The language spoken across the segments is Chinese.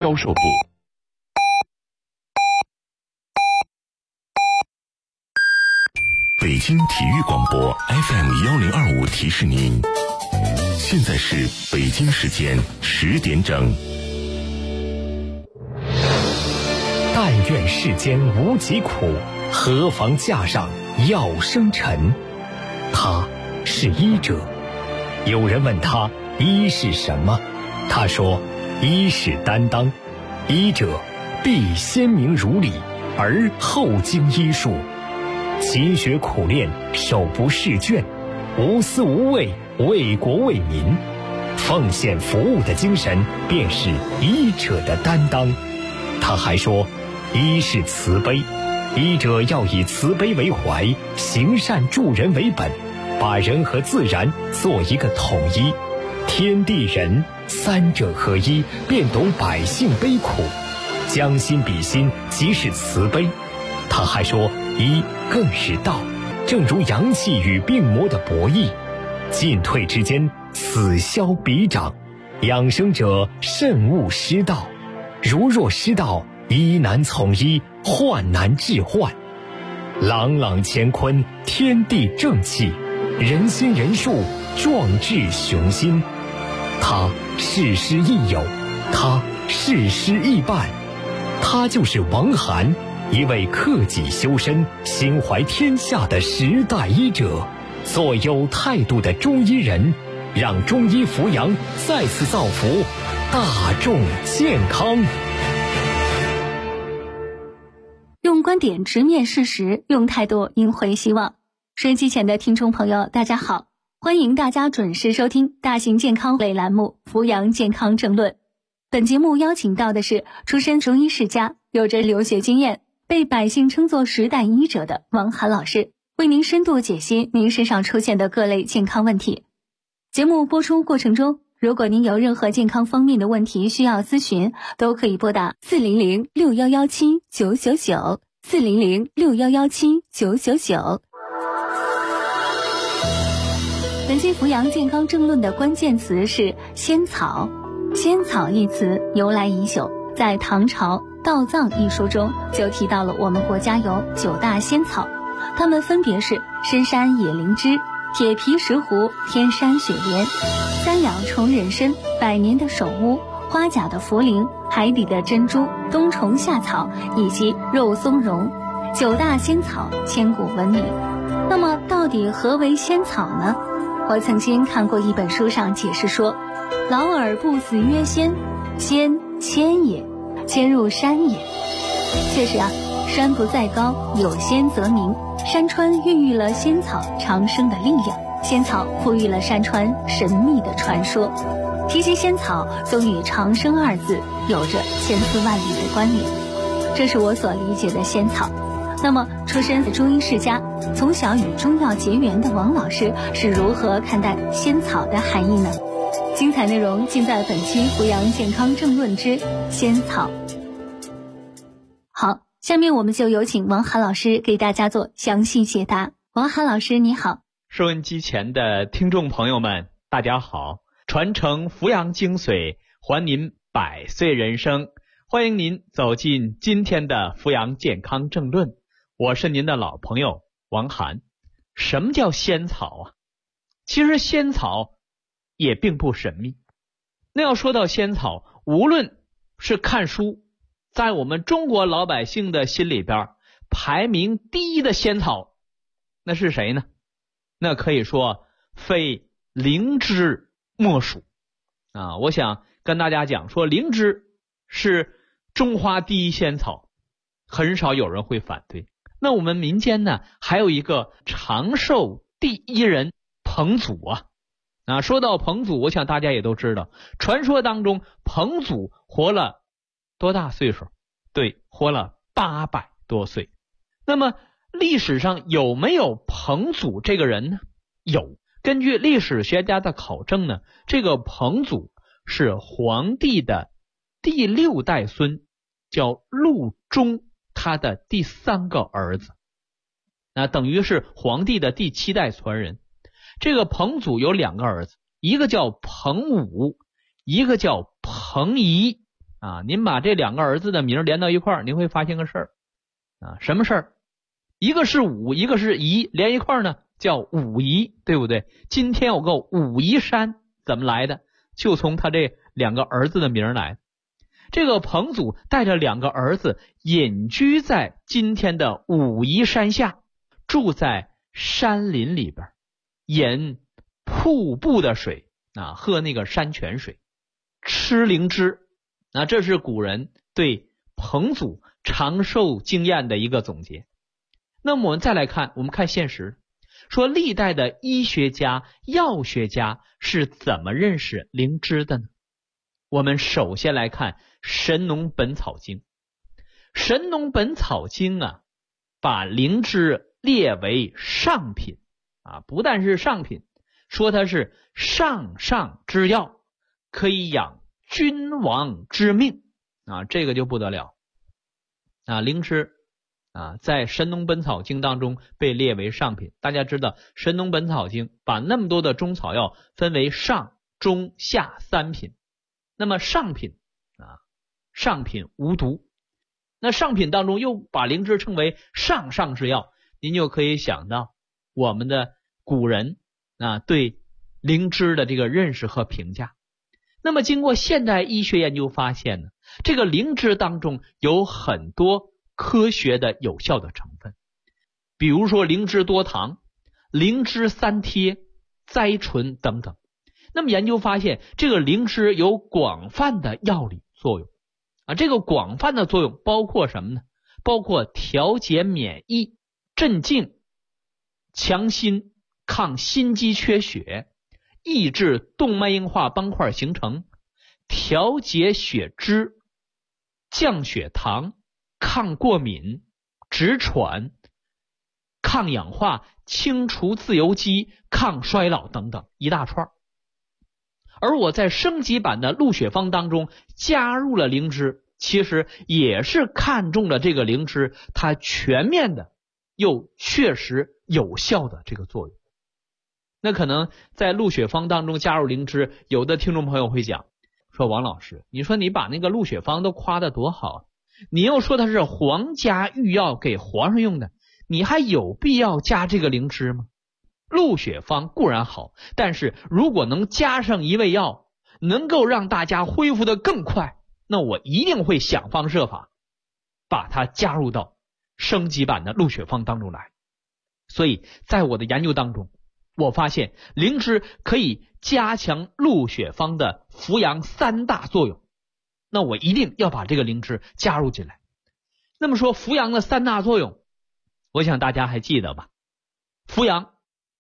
销售部。北京体育广播 FM1025 提示您，现在是北京时间10点整。 但愿世间无疾苦，何妨架上药生尘。他是医者。有人问他医是什么，他说医是担当，医者必先明如理，而后经医术，勤学苦练，手不释卷，无私无畏，为国为民，奉献服务的精神便是医者的担当。他还说医是慈悲，医者要以慈悲为怀，行善助人为本，把人和自然做一个统一，天地人三者合一，便懂百姓悲苦，将心比心，即是慈悲。他还说医更是道，正如阳气与病魔的博弈，进退之间，此消彼长，养生者慎勿失道，如若失道，医难从医，患难治患。朗朗乾坤，天地正气，人心人术，壮志雄心。他事师亦友，他事师亦伴，他就是王涵，一位克己修身、心怀天下的时代医者，做有态度的中医人，让中医扶阳再次造福大众健康。 用观点直面事实，用态度赢回希望。收音机前的听众朋友，大家好，欢迎大家准时收听大型健康类栏目《扶阳健康政论》。本节目邀请到的是出身中医世家，有着留学经验，被百姓称作时代医者的王涵老师，为您深度解析您身上出现的各类健康问题。节目播出过程中，如果您有任何健康方面的问题需要咨询，都可以拨打400-6117-999 400-6117-999。本期扶阳健康政论的关键词是仙草。仙草一词由来已久，在唐朝《道藏》一书中就提到了我们国家有9大仙草，它们分别是深山野灵芝、铁皮石斛、天山雪莲、三两重人参、百年的首乌、花甲的茯苓、海底的珍珠、冬虫夏草以及肉松茸。9大仙草千古闻名。那么到底何为仙草呢？我曾经看过一本书上解释说，劳而不死曰仙，仙迁也，迁入山也。确实啊，山不在高，有仙则名。山川孕育了仙草长生的力量，仙草赋予了山川神秘的传说。提及仙草，总与长生二字有着千丝万缕的关联。这是我所理解的仙草。那么出身中医世家，从小与中药结缘的王老师是如何看待仙草的含义呢？精彩内容尽在本期扶阳健康政论之仙草。好，下面我们就有请王涵老师给大家做详细解答。王涵老师你好。 收音机前的听众朋友们大家好，传承扶阳精髓，还您百岁人生，欢迎您走进今天的扶阳健康政论，我是您的老朋友王涵。什么叫仙草啊？其实仙草也并不神秘。那要说到仙草，无论是看书，在我们中国老百姓的心里边，排名第一的仙草，那是谁呢？那可以说非灵芝莫属啊！我想跟大家讲说，灵芝是中华第一仙草，很少有人会反对。那我们民间呢，还有一个长寿第一人彭祖啊。说到彭祖，我想大家也都知道，传说当中彭祖活了多大岁数？对，活了800多岁。那么历史上有没有彭祖这个人呢？有。根据历史学家的考证呢，这个彭祖是皇帝的第6代孙，叫陆中，他的第3个儿子，那等于是皇帝的第7代传人。这个彭祖有2个儿子，一个叫彭武，一个叫彭仪。 啊，您把这2个儿子的名连到一块儿，您会发现个事儿啊，什么事儿？一个是武，一个是夷，连一块儿呢叫武夷，对不对？今天有个武夷山怎么来的？就从他这2个儿子的名来的。这个彭祖带着2个儿子隐居在今天的武夷山下，住在山林里边，饮瀑布的水啊，喝那个山泉水，吃灵芝。那这是古人对彭祖长寿经验的一个总结。那么我们再来看，我们看现实，说历代的医学家、药学家是怎么认识灵芝的呢？我们首先来看《神农本草经》。《神农本草经》啊，把灵芝列为上品啊，不但是上品，说它是上上之药，可以养君王之命啊，这个就不得了啊！灵芝啊，在《神农本草经》当中被列为上品。大家知道，《神农本草经》把那么多的中草药分为上、中、下3品。那么上品啊，上品无毒。那上品当中又把灵芝称为上上之药，您就可以想到我们的古人啊对灵芝的这个认识和评价。那么经过现代医学研究发现呢，这个灵芝当中有很多科学的有效的成分，比如说灵芝多糖、灵芝3萜、甾醇等等。那么研究发现，这个灵芝有广泛的药理作用啊，这个广泛的作用包括什么呢？包括调节免疫、镇静、强心、抗心肌缺血、抑制动脉硬化斑块形成、调节血脂、降血糖、抗过敏、止喘、抗氧化、清除自由基、抗衰老等等一大串。而我在升级版的鹿血方当中加入了灵芝，其实也是看中了这个灵芝它全面的又确实有效的这个作用。那可能在鹿血方当中加入灵芝，有的听众朋友会讲说，王老师，你说你把那个鹿血方都夸得多好，你又说它是皇家御药给皇上用的，你还有必要加这个灵芝吗？鹿血方固然好，但是如果能加上一味药，能够让大家恢复得更快，那我一定会想方设法把它加入到升级版的鹿血方当中来。所以在我的研究当中，我发现灵芝可以加强鹿血方的扶阳3大作用，那我一定要把这个灵芝加入进来。那么说扶阳的3大作用，我想大家还记得吧？扶阳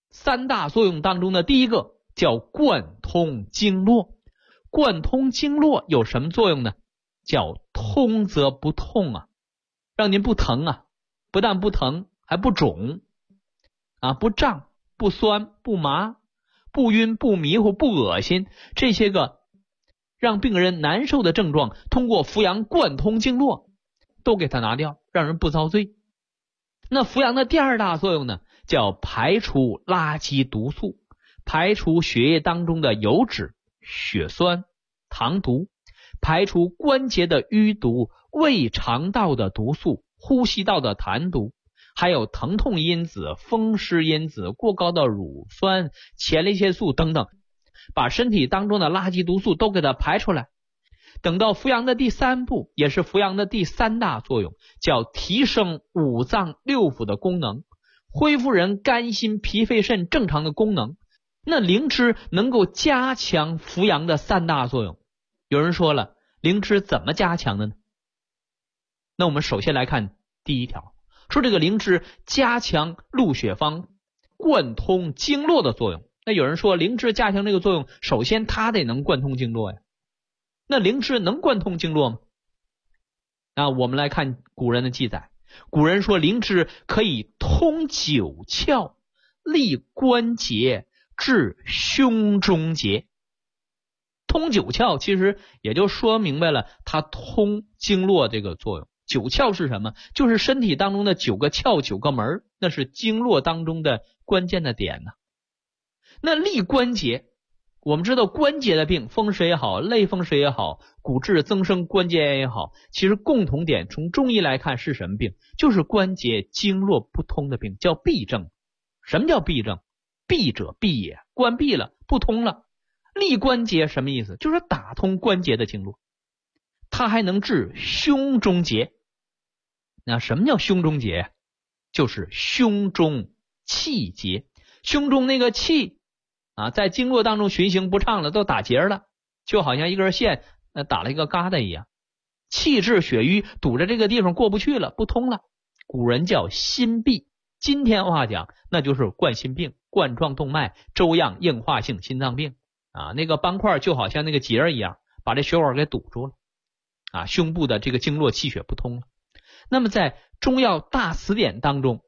3大作用当中的第一个叫贯通经络。贯通经络有什么作用呢？叫通则不痛啊，让您不疼啊，不但不疼，还不肿啊，不胀、不酸、不麻、不晕、不迷糊、不恶心，这些个让病人难受的症状，通过扶阳贯通经络都给它拿掉，让人不遭罪。那扶阳的第2大作用呢，叫排除垃圾毒素，排除血液当中的油脂、血栓、糖毒，排除关节的淤毒、胃肠道的毒素、呼吸道的痰毒，还有疼痛因子、风湿因子、过高的乳酸、前列腺素等等，把身体当中的垃圾毒素都给它排出来。等到扶阳的第3步，也是扶阳的第3大作用，叫提升5脏6腑的功能，恢复人肝心脾肺肾正常的功能。那灵芝能够加强扶阳的3大作用。有人说了，灵芝怎么加强的呢？那我们首先来看第1条，说这个灵芝加强鹿血方贯通经络的作用。那有人说灵芝加强这个作用，首先它得能贯通经络呀。那灵芝能贯通经络吗？我们来看古人的记载，古人说灵芝可以通9窍、利关节、治胸中结。通9窍其实也就说明白了它通经络这个作用。9窍是什么？就是身体当中的9个窍、9个门，那是经络当中的关键的点呢。那利关节我们知道关节的病，风湿也好，类风湿也好，骨质增生关节炎也好，其实共同点从中医来看是什么病？就是关节经络不通的病，叫闭症。什么叫闭症？闭者闭也，关闭了，不通了。利关节什么意思？就是打通关节的经络。它还能治胸中结。那什么叫胸中结？就是胸中气结。胸中那个气在经络当中循行不畅了，都打结了，就好像一根线打了一个疙瘩一样，气滞血瘀，堵着这个地方过不去了，不通了。古人叫心闭，今天话讲那就是冠心病、冠状动脉粥样硬化性心脏病那个斑块就好像那个结一样，把这血管给堵住了胸部的这个经络气血不通了。那么在中药大辞典当中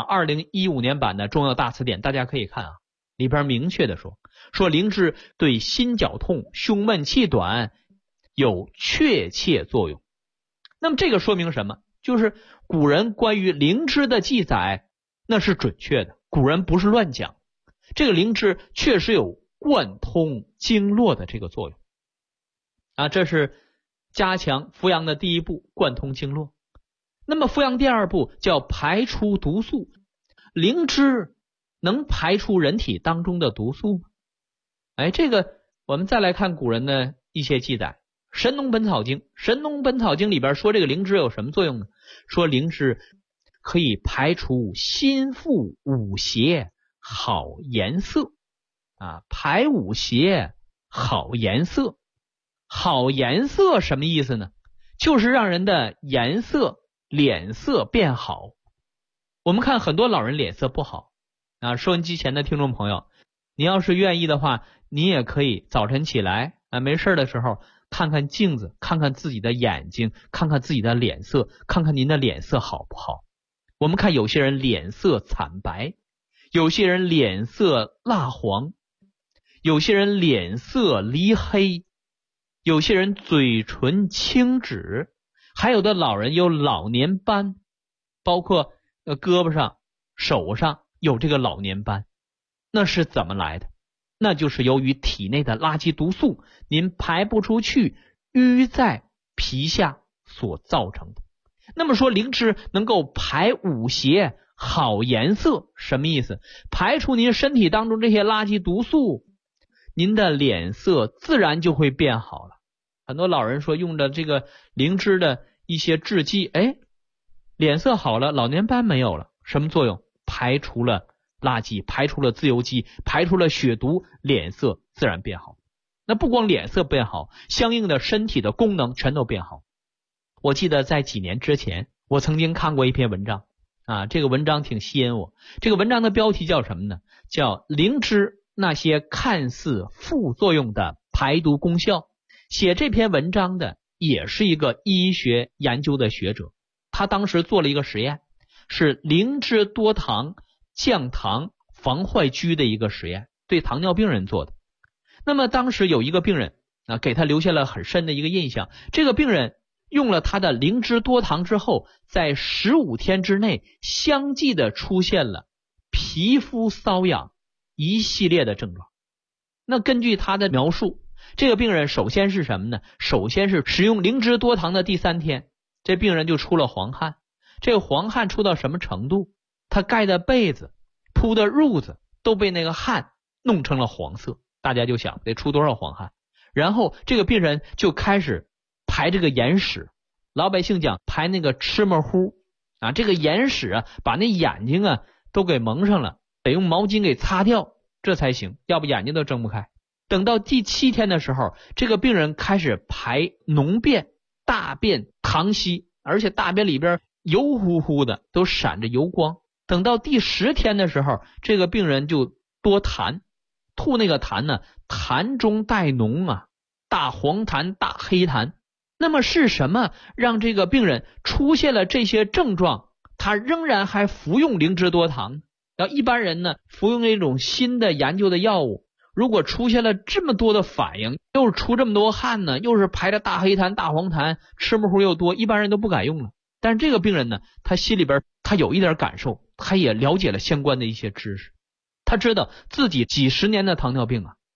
2015年版的中药大辞典大家可以看里边明确的说灵芝对心绞痛、胸闷气短有确切作用。那么这个说明什么？就是古人关于灵芝的记载那是准确的，古人不是乱讲，这个灵芝确实有贯通经络的这个作用这是加强扶阳的第一步，贯通经络。那么扶阳第二步叫排出毒素。灵芝能排出人体当中的毒素吗？这个我们再来看古人的一些记载。神农本草经里边说这个灵芝有什么作用呢？说灵芝可以排除心腹五邪好颜色排五邪好颜色。好颜色什么意思呢？就是让人的颜色脸色变好。我们看很多老人脸色不好收音机前的听众朋友，你要是愿意的话，你也可以早晨起来没事的时候看看镜子，看看自己的眼睛，看看自己的脸色，看看您的脸色好不好。我们看有些人脸色惨白，有些人脸色蜡黄，有些人脸色黧黑，有些人嘴唇青紫，还有的老人有老年斑，包括胳膊上手上有这个老年斑。那是怎么来的？那就是由于体内的垃圾毒素您排不出去，淤在皮下所造成的。那么说灵芝能够排五邪好颜色什么意思？排除您身体当中这些垃圾毒素，您的脸色自然就会变好了。很多老人说用的这个灵芝的一些制剂脸色好了，老年斑没有了。什么作用？排除了垃圾，排除了自由基，排除了血毒，脸色自然变好。那不光脸色变好，相应的身体的功能全都变好。我记得在几年之前我曾经看过一篇文章这个文章挺吸引我。这个文章的标题叫什么呢？叫灵芝那些看似副作用的排毒功效。写这篇文章的也是一个医学研究的学者，他当时做了一个实验，是灵芝多糖降糖防坏疽的一个实验，对糖尿病人做的。那么当时有一个病人给他留下了很深的一个印象。这个病人用了他的灵芝多糖之后，在15天之内相继的出现了皮肤瘙痒一系列的症状。那根据他的描述，这个病人首先是什么呢？首先是使用灵芝多糖的第3天，这病人就出了黄汗。这个黄汗出到什么程度？他盖的被子铺的褥子都被那个汗弄成了黄色。大家就想得出多少黄汗。然后这个病人就开始排这个眼屎，老百姓讲排那个吃沫糊这个眼屎把那眼睛都给蒙上了，得用毛巾给擦掉这才行，要不眼睛都睁不开。等到第7天的时候，这个病人开始排脓便，大便溏稀，而且大便里边油乎乎的，都闪着油光。等到第10天的时候，这个病人就多痰，吐那个痰呢，痰中带脓大黄痰、大黑痰。那么是什么让这个病人出现了这些症状，他仍然还服用灵芝多糖？要一般人呢，服用一种新的研究的药物，如果出现了这么多的反应，又是出这么多汗呢，又是排着大黑痰、大黄痰，吃沫糊又多，一般人都不敢用了。但是这个病人呢，他心里边他有一点感受，他也了解了相关的一些知识，他知道自己几10年的糖尿病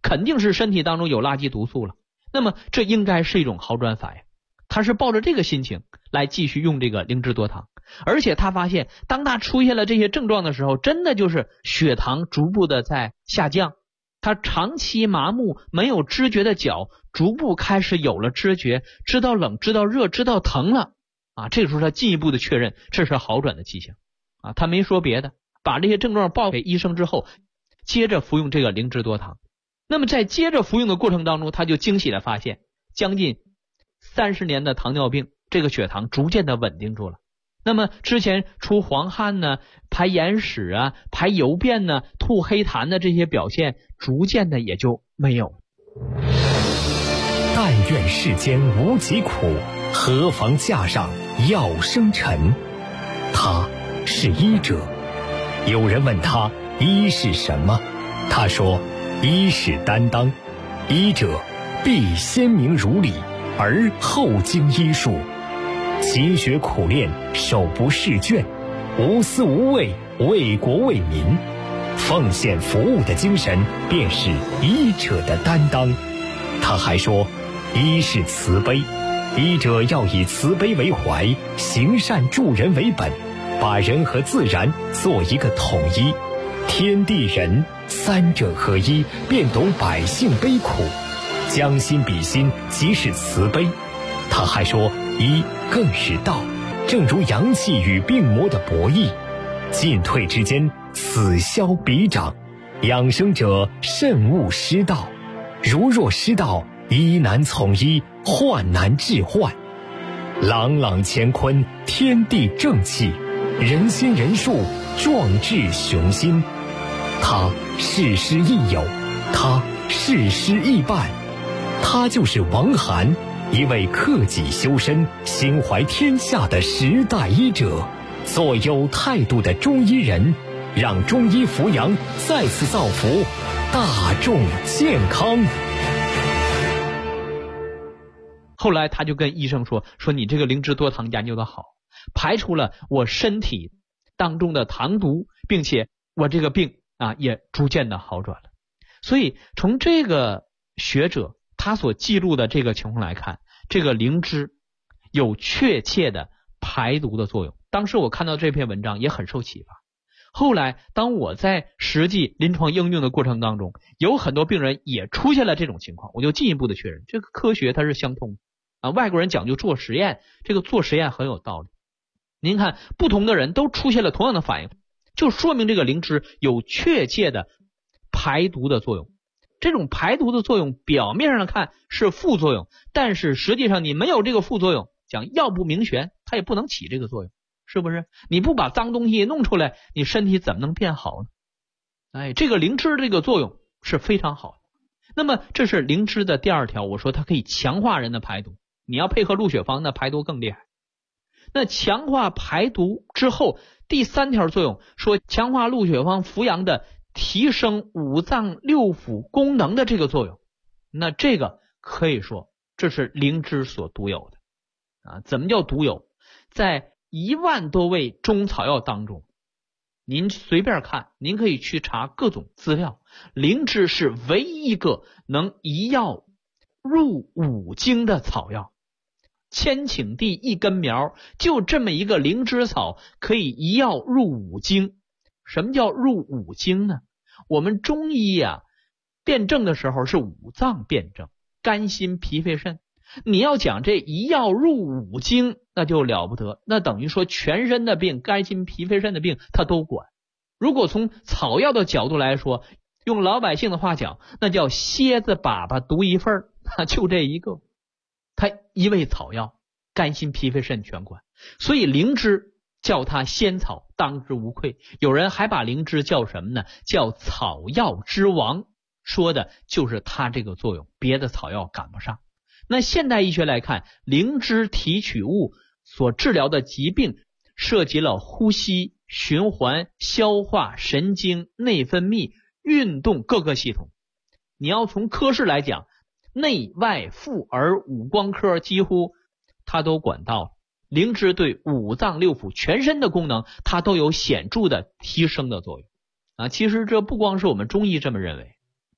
肯定是身体当中有垃圾毒素了。那么这应该是一种好转反应，他是抱着这个心情来继续用这个灵芝多糖。而且他发现，当他出现了这些症状的时候，真的就是血糖逐步的在下降，他长期麻木没有知觉的脚逐步开始有了知觉，知道冷知道热知道疼了啊。这个时候他进一步的确认这是好转的迹象啊。他没说别的，把这些症状报给医生之后，接着服用这个灵芝多糖。那么在接着服用的过程当中，他就惊喜的发现，将近30年的糖尿病，这个血糖逐渐的稳定住了。那么之前出黄汗呢、排眼屎啊、排油便呢、吐黑痰的这些表现，逐渐的也就没有了。 但愿世间无疾苦，何妨架上药生尘。他是医者。有人问他医是什么，他说医是担当，医者必先明如理，而后经医术，勤学苦练，手不释卷，无私无畏，为国为民，奉献服务的精神便是医者的担当。他还说医是慈悲，医者要以慈悲为怀，行善助人为本，把人和自然做一个统一，天地人三者合一，便懂百姓悲苦，将心比心，即是慈悲。他还说医更是道，正如阳气与病魔的博弈，进退之间，此消彼长，养生者慎勿失道，如若失道，医难从医，患难治患。朗朗乾坤，天地正气，人心人数，壮志雄心。他事师亦友，他事师亦伴，他就是王涵，一位克己修身、心怀天下的时代医者，做有态度的中医人，让中医扶阳再次造福大众健康。 后来他就跟医生说你这个灵芝多糖研究的好，排除了我身体当中的糖毒，并且我这个病也逐渐的好转了。所以从这个学者他所记录的这个情况来看，这个灵芝有确切的排毒的作用。当时我看到这篇文章也很受启发，后来当我在实际临床应用的过程当中，有很多病人也出现了这种情况，我就进一步的确认这个科学它是相通的外国人讲究做实验，这个做实验很有道理。您看不同的人都出现了同样的反应，就说明这个灵芝有确切的排毒的作用。这种排毒的作用表面上看是副作用，但是实际上你没有这个副作用，讲药不明玄，它也不能起这个作用，是不是？你不把脏东西弄出来，你身体怎么能变好呢？这个灵芝这个作用是非常好的。那么这是灵芝的第二条，我说它可以强化人的排毒，你要配合鹿血芳，那排毒更厉害。那强化排毒之后，第三条作用说强化鹿血芳扶阳的提升五脏六腑功能的这个作用，那这个可以说这是灵芝所独有的怎么叫独有？在1万多味中草药当中，您随便看，您可以去查各种资料，灵芝是唯一一个能一药入5经的草药。千顷地一根苗，就这么一个灵芝草可以一药入5经。什么叫入5经呢？我们中医辩证的时候是五脏辩证，肝心脾肺肾。你要讲这一药入5经，那就了不得，那等于说全身的病，肝心脾肺肾的病他都管。如果从草药的角度来说，用老百姓的话讲，那叫蝎子粑粑独一份就这一个。它一味草药，肝心脾肺肾全管，所以灵芝叫它仙草，当之无愧。有人还把灵芝叫什么呢？叫草药之王，说的就是它这个作用，别的草药赶不上。那现代医学来看，灵芝提取物所治疗的疾病涉及了呼吸、循环、消化、神经、内分泌、运动各个系统。你要从科室来讲，内外妇儿五光科几乎它都管到了。灵芝对五脏六腑全身的功能，它都有显著的提升的作用其实这不光是我们中医这么认为，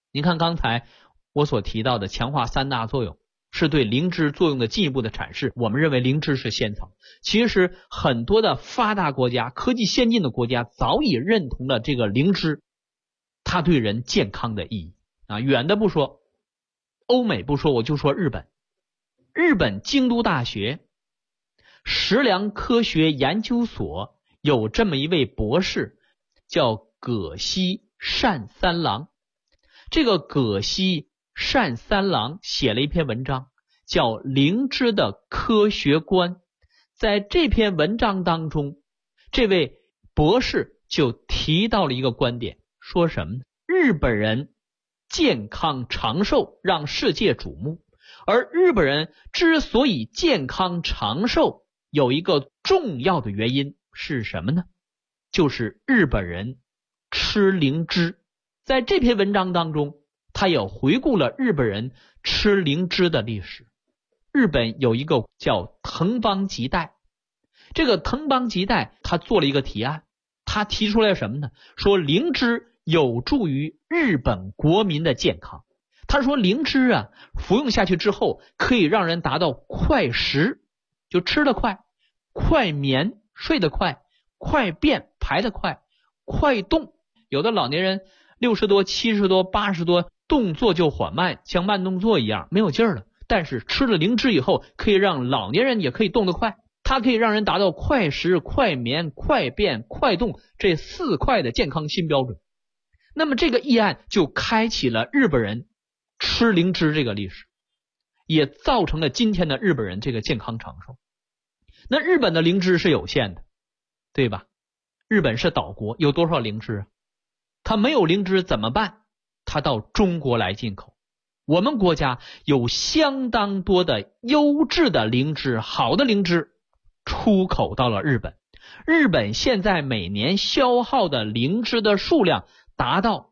您看刚才我所提到的强化3大作用，是对灵芝作用的进一步的阐释。我们认为灵芝是仙草，其实很多的发达国家、科技先进的国家早已认同了这个灵芝它对人健康的意义啊。远的不说，欧美不说，我就说日本。日本京都大学食粮科学研究所有这么一位博士，叫葛西善三郎。这个葛西善三郎写了一篇文章，叫《灵芝的科学观》。在这篇文章当中，这位博士就提到了一个观点，说什么呢？日本人健康长寿让世界瞩目，而日本人之所以健康长寿，有一个重要的原因是什么呢？就是日本人吃灵芝。在这篇文章当中，他也回顾了日本人吃灵芝的历史。日本有一个叫藤邦吉代，这个藤邦吉代他做了一个提案，他提出来什么呢？说灵芝有助于日本国民的健康。他说灵芝啊，服用下去之后可以让人达到快食，就吃得快，快眠睡得快，快便排得快，快动。有的老年人60多、70多、80多，动作就缓慢，像慢动作一样，没有劲儿了。但是吃了灵芝以后，可以让老年人也可以动得快，它可以让人达到快食、快眠、快便、快动这4快的健康新标准。那么这个议案就开启了日本人吃灵芝这个历史，也造成了今天的日本人这个健康长寿。那日本的灵芝是有限的，对吧？日本是岛国，有多少灵芝啊？它没有灵芝怎么办？它到中国来进口。我们国家有相当多的优质的灵芝，好的灵芝出口到了日本。日本现在每年消耗的灵芝的数量达到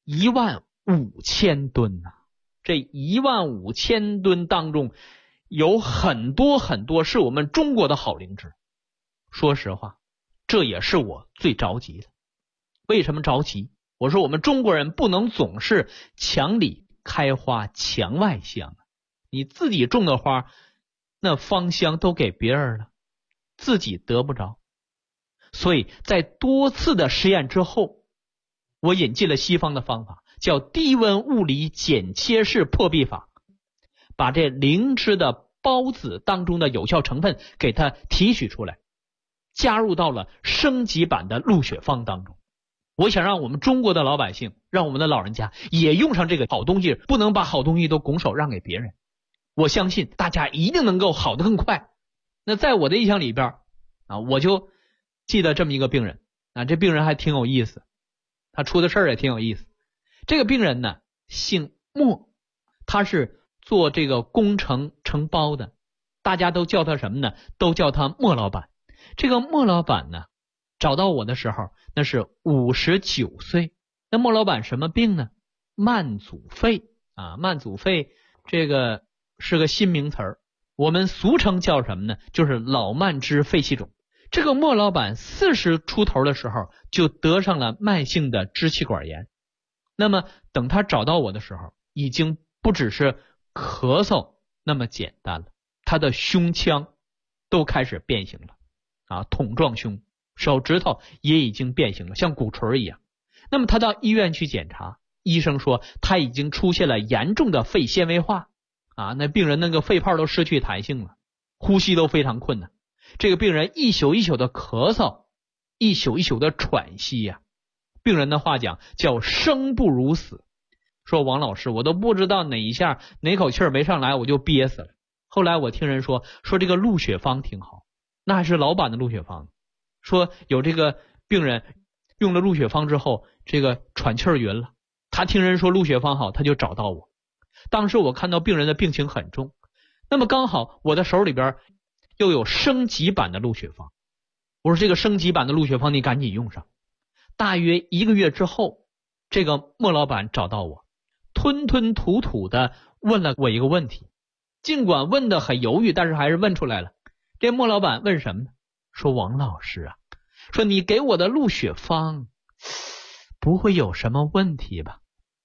15000吨啊！这15000吨当中有很多很多是我们中国的好灵芝。说实话，这也是我最着急的。为什么着急？我说我们中国人不能总是墙里开花墙外香，你自己种的花那芳香都给别人了，自己得不着。所以在多次的实验之后，我引进了西方的方法，叫低温物理剪切式破壁法，把这灵芝的孢子当中的有效成分给它提取出来，加入到了升级版的鹿血芳当中。我想让我们中国的老百姓，让我们的老人家也用上这个好东西，不能把好东西都拱手让给别人。我相信大家一定能够好得更快。那在我的印象里边啊，我就记得这么一个病人啊，这病人还挺有意思，他出的事儿也挺有意思。这个病人呢姓莫，他是做这个工程承包的，大家都叫他什么呢？都叫他莫老板。这个莫老板呢找到我的时候那是59岁。那莫老板什么病呢？慢阻肺啊，慢阻肺这个是个新名词儿，我们俗称叫什么呢？就是老慢支肺气肿。这个莫老板40出头的时候就得上了慢性的支气管炎。那么等他找到我的时候，已经不只是咳嗽那么简单了，他的胸腔都开始变形了啊，筒状胸，手指头也已经变形了，像鼓槌一样。那么他到医院去检查，医生说他已经出现了严重的肺纤维化啊，那病人那个肺泡都失去弹性了，呼吸都非常困难。这个病人一宿一宿的咳嗽，一宿一宿的喘息呀，病人的话讲叫生不如死。说王老师，我都不知道哪一下哪口气儿没上来我就憋死了。后来我听人说这个鹿血芳挺好，那还是老版的鹿血芳，说有这个病人用了鹿血芳之后，这个喘气儿匀了。他听人说鹿血芳好，他就找到我。当时我看到病人的病情很重，那么刚好我的手里边又有升级版的鹿血芳，我说这个升级版的鹿血芳你赶紧用上。大约1个月之后，这个莫老板找到我，吞吞吐吐的问了我一个问题，尽管问的很犹豫，但是还是问出来了。这莫老板问什么呢？说王老师啊，说你给我的鹿血芳不会有什么问题吧？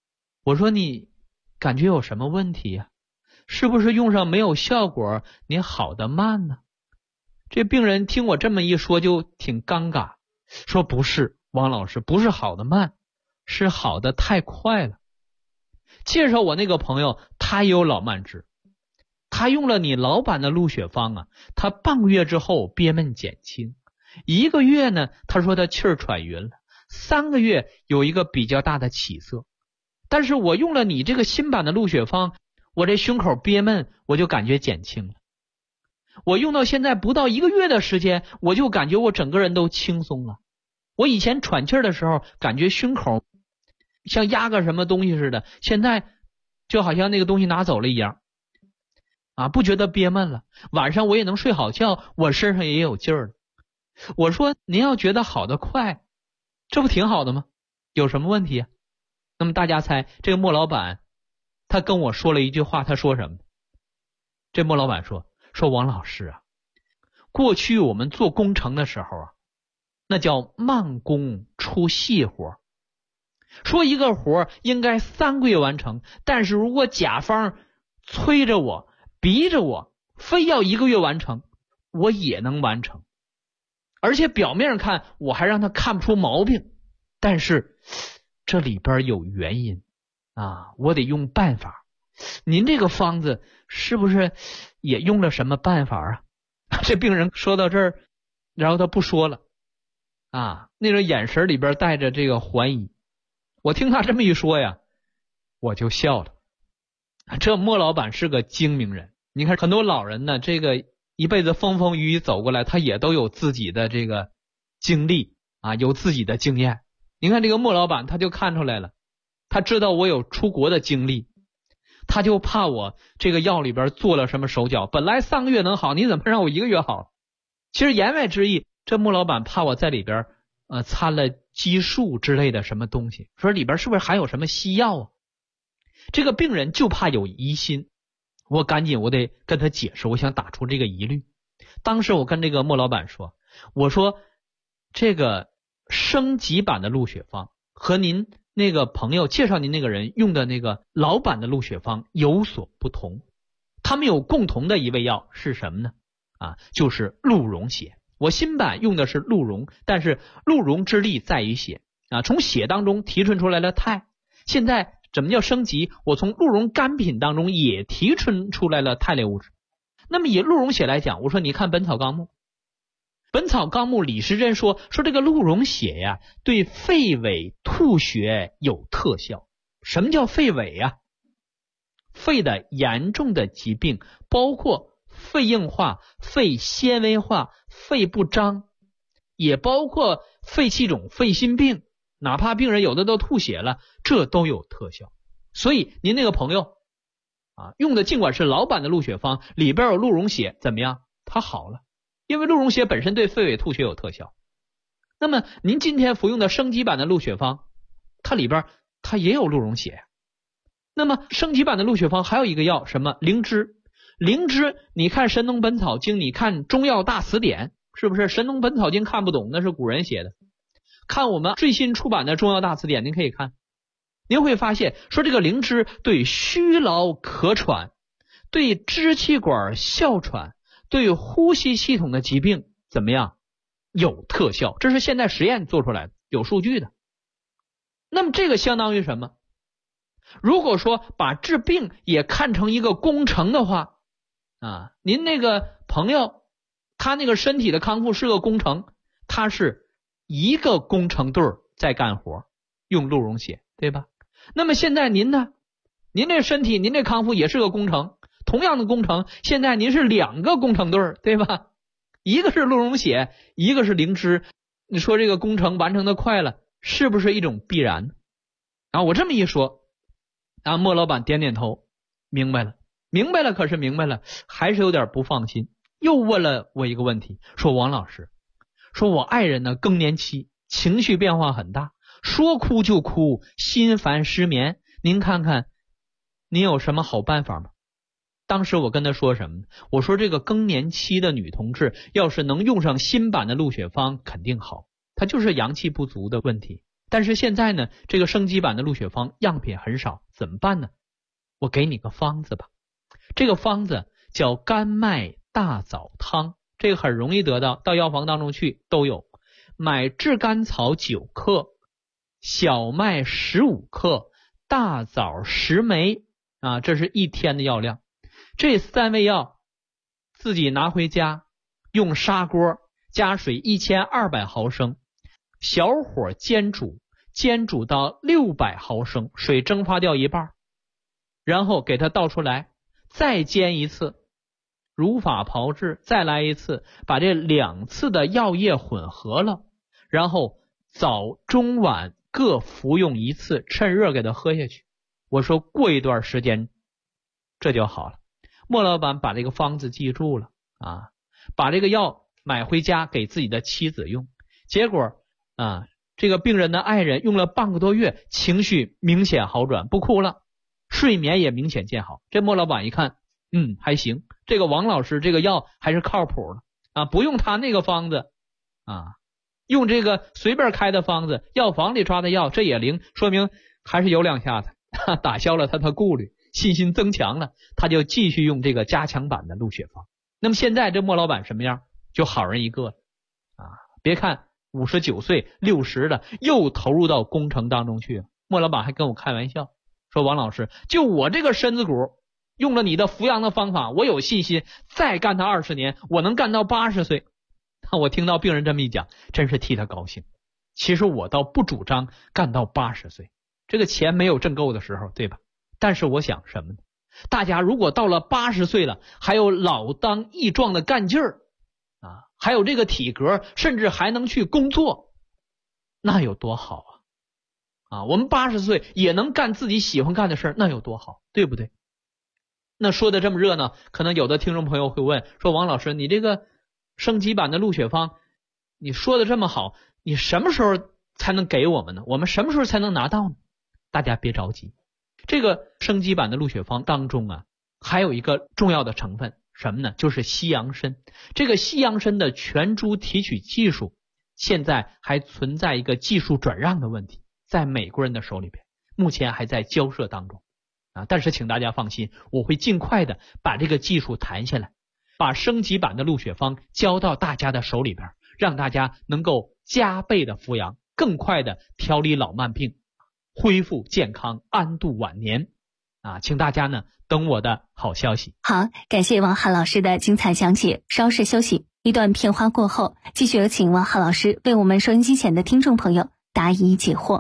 我说你感觉有什么问题呀？是不是用上没有效果，你好得慢呢？这病人听我这么一说就挺尴尬，说不是，王老师，不是好得慢，是好得太快了。介绍我那个朋友，他也有老慢支，他用了你老版的鹿血方啊，他半个月之后憋闷减轻，1个月呢，他说他气儿喘匀了，3个月有一个比较大的起色。但是我用了你这个新版的鹿血方，我这胸口憋闷我就感觉减轻了。我用到现在不到1个月的时间，我就感觉我整个人都轻松了。我以前喘气儿的时候感觉胸口像压个什么东西似的，现在就好像那个东西拿走了一样啊，不觉得憋闷了，晚上我也能睡好觉，我身上也有劲儿了。我说您要觉得好得快，这不挺好的吗？有什么问题啊？那么大家猜这个莫老板他跟我说了一句话，他说什么？这莫老板说王老师啊，过去我们做工程的时候啊，那叫慢工出细活，说一个活应该3个月完成，但是如果甲方催着我逼着我非要1个月完成，我也能完成，而且表面看我还让他看不出毛病，但是这里边有原因啊，我得用办法。您这个方子是不是也用了什么办法啊？这病人说到这儿，然后他不说了啊，那种眼神里边带着这个怀疑。我听他这么一说呀，我就笑了。这莫老板是个精明人，你看很多老人呢，这个一辈子风风雨雨走过来，他也都有自己的这个经历啊，有自己的经验。你看这个莫老板他就看出来了，他知道我有出国的经历，他就怕我这个药里边做了什么手脚，本来3个月能好，你怎么让我1个月好？其实言外之意，这莫老板怕我在里边掺了激素之类的什么东西，说里边是不是还有什么西药啊？这个病人就怕有疑心，我赶紧我得跟他解释，我想打出这个疑虑。当时我跟这个莫老板说，我说这个升级版的鹿血方和您那个朋友介绍您那个人用的那个老版的鹿血方有所不同，他们有共同的一味药是什么呢？就是鹿茸血。我新版用的是鹿茸，但是鹿茸之力在于血啊，从血当中提纯出来了肽。现在怎么叫升级？我从鹿茸干品当中也提纯出来了肽类物质。那么以鹿茸血来讲，我说你看本草纲目，本草纲目李时珍说这个鹿茸血呀，对肺痿吐血有特效。什么叫肺痿呀？肺的严重的疾病包括肺硬化、肺纤维化、肺不张，也包括肺气肿、肺心病，哪怕病人有的都吐血了，这都有特效。所以您那个朋友用的尽管是老版的鹿血方，里边有鹿茸血，怎么样？它好了，因为鹿茸血本身对肺痿吐血有特效。那么您今天服用的升级版的鹿血方，它里边它也有鹿茸血。那么升级版的鹿血方还有一个药，什么灵芝？灵芝你看神农本草经，你看中药大辞典，是不是神农本草经看不懂，那是古人写的。看我们最新出版的中药大辞典，您可以看，您会发现说这个灵芝对虚劳咳喘、对支气管哮喘、对呼吸系统的疾病怎么样？有特效，这是现在实验做出来的，有数据的。那么这个相当于什么？如果说把治病也看成一个工程的话您那个朋友他那个身体的康复是个工程，他是一个工程队在干活，用鹿茸血，对吧？那么现在您呢？您这身体您这康复也是个工程，同样的工程，现在您是2个工程队，对吧？一个是鹿茸血，一个是灵芝，你说这个工程完成的快了，是不是一种必然？我这么一说莫老板点点头，明白了，可是明白了，还是有点不放心，又问了我一个问题，说王老师，说我爱人呢更年期，情绪变化很大，说哭就哭，心烦失眠，您看看您有什么好办法吗？当时我跟他说什么呢？我说这个更年期的女同志要是能用上新版的鹿血方肯定好，她就是阳气不足的问题。但是现在呢，这个升级版的鹿血方样品很少， 怎么办呢？我给你个方子吧，这个方子叫甘麦大枣汤，这个很容易得到，到药房当中去都有。买炙甘草9克，小麦15克，大枣10枚啊，这是1天的药量。这3味药自己拿回家，用砂锅加水1200毫升，小火煎煮，煎煮到600毫升，水蒸发掉一半，然后给它倒出来，再煎一次，如法炮制，再来一次，把这2次的药液混合了，然后早中晚各服用1次，趁热给它喝下去。我说过一段时间这就好了。莫老板把这个方子记住了啊，把这个药买回家给自己的妻子用，结果啊，这个病人的爱人用了半个多月，情绪明显好转，不哭了，睡眠也明显见好。这莫老板一看，还行，这个王老师这个药还是靠谱的啊，不用他那个方子啊，用这个随便开的方子，药房里抓的药这也灵，说明还是有2下子，打消了他的顾虑，信心增强了，他就继续用这个加强版的鹿血方。那么现在这莫老板什么样？就好人一个了啊！别看59岁60了，又投入到工程当中去了。莫老板还跟我开玩笑说，王老师，就我这个身子骨，用了你的扶阳的方法，我有信心再干他20年，我能干到80岁。我听到病人这么一讲，真是替他高兴。其实我倒不主张干到80岁，这个钱没有挣够的时候，对吧？但是我想什么呢？大家如果到了80岁了，还有老当益壮的干劲儿啊，还有这个体格，甚至还能去工作，那有多好啊！我们80岁也能干自己喜欢干的事儿，那有多好，对不对？那说的这么热闹，可能有的听众朋友会问说，王老师，你这个升级版的鹿血方，你说的这么好，你什么时候才能给我们呢？我们什么时候才能拿到呢？大家别着急，这个升级版的鹿血方当中啊，还有一个重要的成分，什么呢？就是西洋参。这个西洋参的全株提取技术现在还存在一个技术转让的问题，在美国人的手里边，目前还在交涉当中啊。但是请大家放心，我会尽快的把这个技术谈下来，把升级版的鹿血方交到大家的手里边，让大家能够加倍的扶阳，更快的调理老慢病，恢复健康，安度晚年啊！请大家呢等我的好消息。 好，感谢王涵老师的精彩讲解。稍事休息，一段片花过后，继续有请王涵老师为我们收音机前的听众朋友答疑解惑。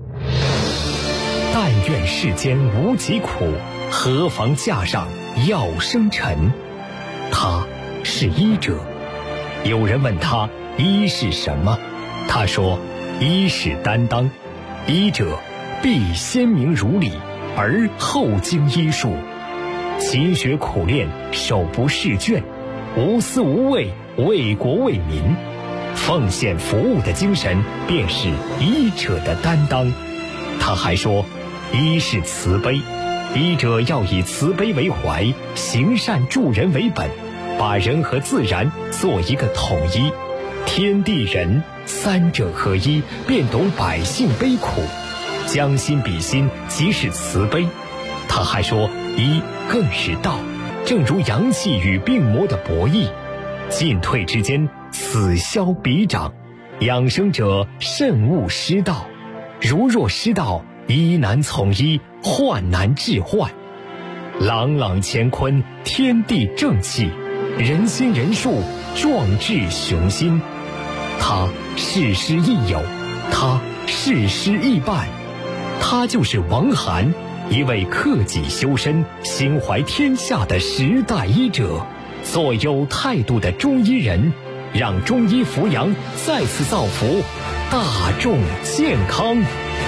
但愿世间无疾苦，何妨架上药生尘。他是医者。有人问他医是什么，他说医是担当，医者必先明如理，而后经医术，勤学苦练，手不释卷，无私无畏，为国为民，奉献服务的精神便是医者的担当。他还说医是慈悲，医者要以慈悲为怀，行善助人为本，把人和自然做一个统一，天地人三者合一，便懂百姓悲苦，将心比心，即是慈悲。他还说医更是道，正如阳气与病魔的博弈，进退之间，此消彼长，养生者慎勿失道，如若失道，医难从医，患难治患。朗朗乾坤，天地正气，人心人术，壮志雄心。他事师亦友，他事师亦伴，他就是王涵，一位克己修身、心怀天下的时代医者，做有态度的中医人，让中医扶阳再次造福大众健康。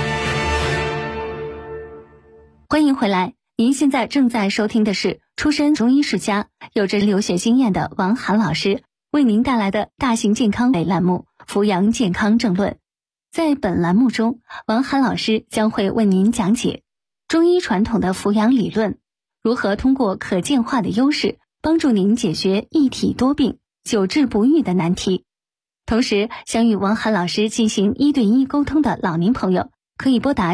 欢迎回来，您现在正在收听的是出身中医世家、有着留学经验的王涵老师为您带来的大型健康类栏目《扶阳健康政论》。在本栏目中，王涵老师将会为您讲解中医传统的扶阳理论，如何通过可见化的优势帮助您解决一体多病、久治不愈的难题。同时，想与王涵老师进行1对1沟通的老年朋友， 可以拨打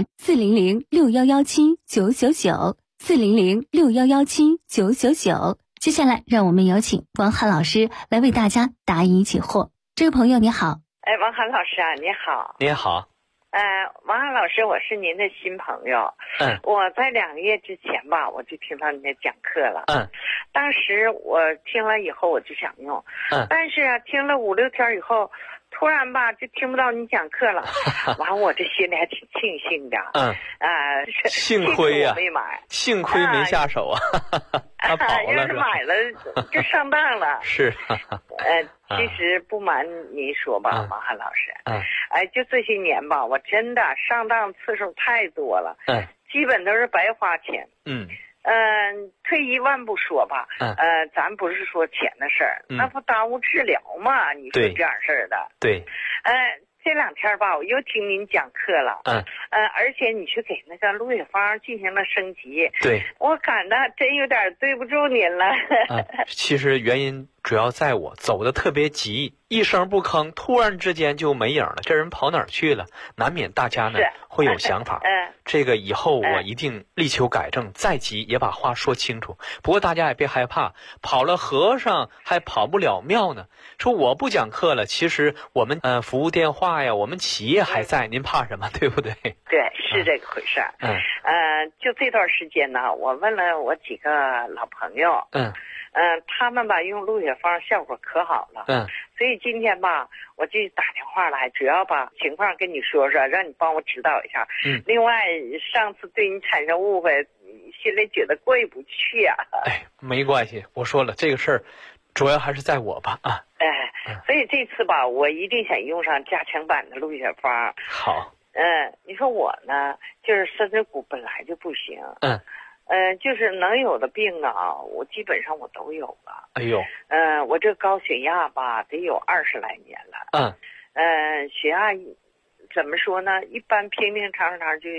400-6117-999，400-6117-999。接下来，让我们有请王涵老师来为大家答疑解惑。这位朋友你好。 王涵老师啊，你好。 你好。 王涵老师，我是您的新朋友。我在2个月之前吧，我就听到您的讲课了。当时我听了以后我就想用。但是啊，听了5、6天以后，突然吧就听不到你讲课了。完，我这心里还挺庆幸的。 幸亏呀， 没买， 幸亏没下手啊。他跑了要是买了就上当了。 是。 其实不瞒您说吧，王涵老师，就这些年吧，我真的上当次数太多了，基本都是白花钱。退一万步说吧，咱不是说钱的事儿，那不耽误治疗吗？你说这样事儿的。 对。 这2天吧，我又听您讲课了。而且你去给那个芦血方进行了升级。 对。 我感到真有点对不住您了。 其实原因主要在我走的特别急，一声不吭，突然之间就没影了，这人跑哪儿去了？难免大家呢会有想法。这个以后我一定力求改正，再急也把话说清楚。不过大家也别害怕，跑了和尚还跑不了庙呢。说我不讲课了，其实我们服务电话呀，我们企业还在，您怕什么？对不对？ 对，是这个回事儿。就这段时间呢，我问了我几个老朋友。他们吧用芦血方效果可好了。所以今天吧我就打电话来，主要把情况跟你说说，让你帮我指导一下。另外上次对你产生误会，心里觉得过意不去啊。 没关系，我说了这个事儿主要还是在我吧。 所以这次吧我一定想用上加强版的芦血方。 好。 你说我呢就是身子骨本来就不行。就是能有的病啊，我基本上我都有了。我这高血压吧，得有20来年了。血压怎么说呢？一般平平常常就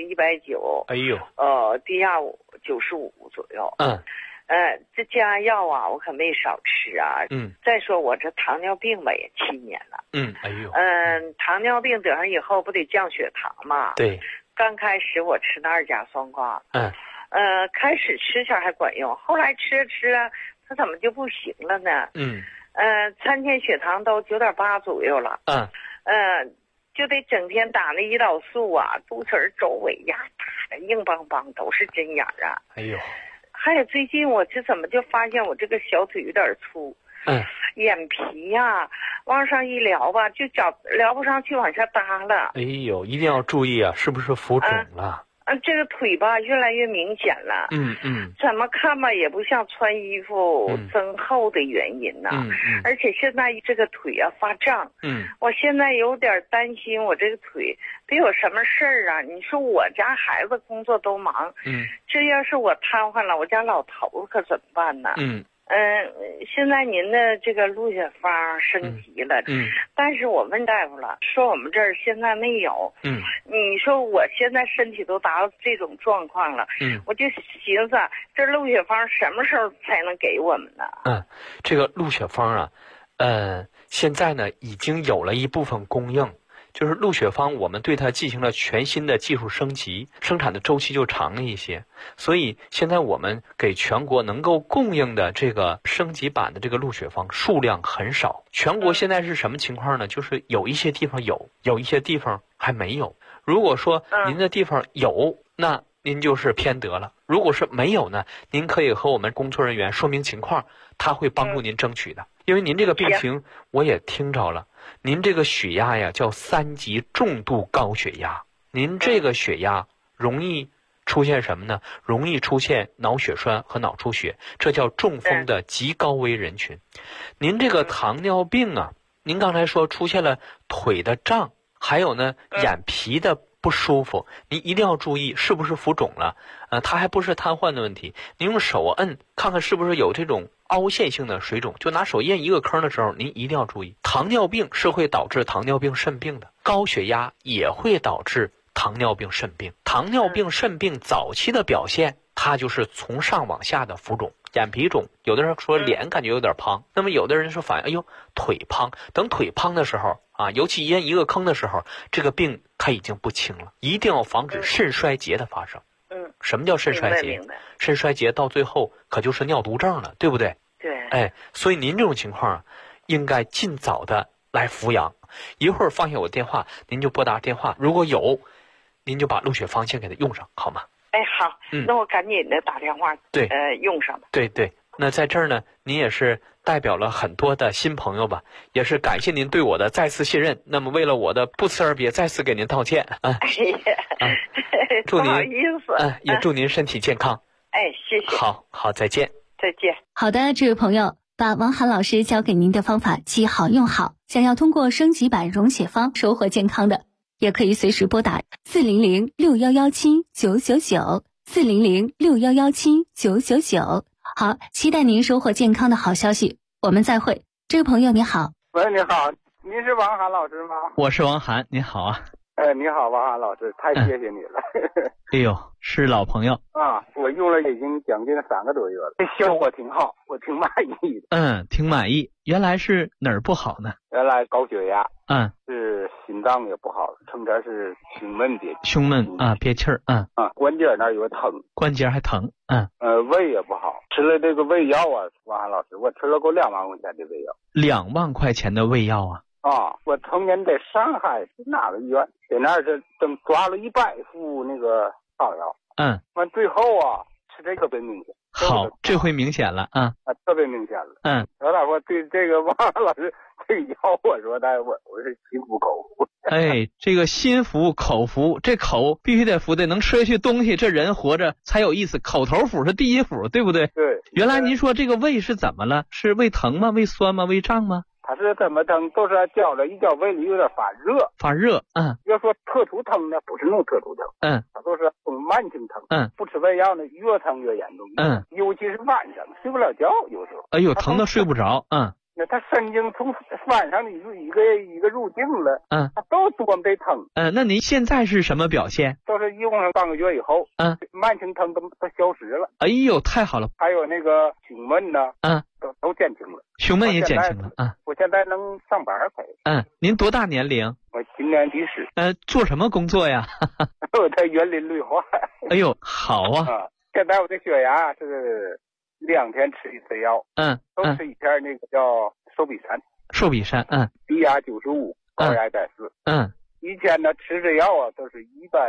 190。低压95左右。这降压药啊，我可没少吃啊。再说我这糖尿病吧，也7年了。糖尿病得上以后，不得降血糖吗？ 对。 刚开始我吃那2甲双胍。开始吃前还管用，后来吃啊，它怎么就不行了呢？3天血糖都9.8左右了。就得整天打那胰岛素啊，肚脐周围呀打的硬邦邦，都是针眼啊。还有最近我这怎么就发现我这个小腿有点粗。眼皮呀往上一撩吧，就撩不上去，往下耷了。 一定要注意啊，是不是浮肿了？ 这个腿吧越来越明显了。怎么看吧也不像穿衣服增厚的原因呢。而且现在这个腿啊发胀。我现在有点担心我这个腿得有什么事儿啊。你说我家孩子工作都忙。这要是我瘫痪了，我家老头可怎么办呢？现在您的这个芦血方升级了。但是我问大夫了，说我们这儿现在没有。你说我现在身体都达到这种状况了。我就寻思这芦血方什么时候才能给我们呢？ 这个芦血方啊，现在呢已经有了一部分供应。就是芦血方我们对它进行了全新的技术升级，生产的周期就长了一些，所以现在我们给全国能够供应的这个升级版的这个芦血方数量很少。全国现在是什么情况呢？就是有一些地方有一些地方还没有。如果说您的地方有，那您就是偏得了。如果是没有呢，您可以和我们工作人员说明情况，他会帮助您争取的。因为您这个病情我也听着了，您这个血压呀叫3级重度高血压。您这个血压容易出现什么呢？容易出现脑血栓和脑出血，这叫中风的极高危人群。您这个糖尿病啊，您刚才说出现了腿的胀，还有呢眼皮的不舒服，您一定要注意是不是浮肿了。它还不是瘫痪的问题，您用手摁看看是不是有这种凹陷性的水肿，就拿手印一个坑的时候，您一定要注意。糖尿病是会导致糖尿病肾病的，高血压也会导致糖尿病肾病。糖尿病肾病早期的表现它就是从上往下的浮肿，眼皮肿，有的人说脸感觉有点胖，那么有的人说反映，哎呦，腿胖。等腿胖的时候啊，尤其淹一个坑的时候，这个病它已经不轻了，一定要防止肾衰竭的发生。什么叫肾衰竭？肾衰竭到最后可就是尿毒症了，对不对？ 对。 所以您这种情况应该尽早的来扶阳。一会儿放下我电话，您就拨打电话，如果有，您就把鹿血芳先给它用上，好吗？ 好，那我赶紧的打电话， 对， 用上吧。 对。那在这儿呢，您也是代表了很多的新朋友吧，也是感谢您对我的再次信任。那么为了我的不辞而别，再次给您道歉祝您， 不好意思， 也祝您身体健康。 谢谢。 好，再见。 再见。 好的，这位朋友，把王涵老师教给您的方法记好用好，想要通过升级版溶血方收获健康的，也可以随时拨打400-6117-999，400-6117-999。好，期待您收获健康的好消息，我们再会。这位朋友你好。 喂，你好，您是王涵老师吗？ 我是王涵，您好啊。 你好，王涵老师，太谢谢你了。 哎呦，是老朋友啊，我用了已经将近3个多月了，这效果挺好，我挺满意的。 挺满意。原来是哪儿不好呢？ 原来高血压，是心脏也不好，成天是胸闷憋气。 胸闷啊，憋气儿， 关节那儿有疼， 关节还疼， 胃也不好，吃了这个胃药啊，王涵老师，我吃了够2万块钱的胃药。 2万块钱的胃药啊？ 我曾经在上海是哪个医院，在那儿是正抓了100副那个草药，完最后吃这个特别明显。 好，这回明显了特别明显了。老大伙对这个王老师这个药，我说的我是心服口服。 这个心服口服，这口必须得服，得能吃下去东西，这人活着才有意思。口头服是第一服，对不对？ 对。 原来您说这个胃是怎么了？是胃疼吗？胃酸吗？胃胀吗？ 它是怎么疼？都是觉着一觉胃里有点发热。要说特殊疼呢，不是那种特殊疼，它都是慢性疼。不吃胃药呢，越疼越严重。尤其是晚上睡不了觉，有时候。 哎呦，疼得睡不着。 那他神经从晚上一个入境了，他都多得疼。 那您现在是什么表现？ 都是用上半个月以后，慢性疼都消失了。 哎呦，太好了！ 还有那个胸闷呢，都减轻了。 胸闷也减轻了。 我现在能上班可以。 您多大年龄？ 我今年70。 做什么工作呀？ 我在园林绿化。 哎呦，好啊！ 现在我的血压是2天吃1次药，都吃一片那个叫寿比山。低压95，高压140。以前呢吃这药都是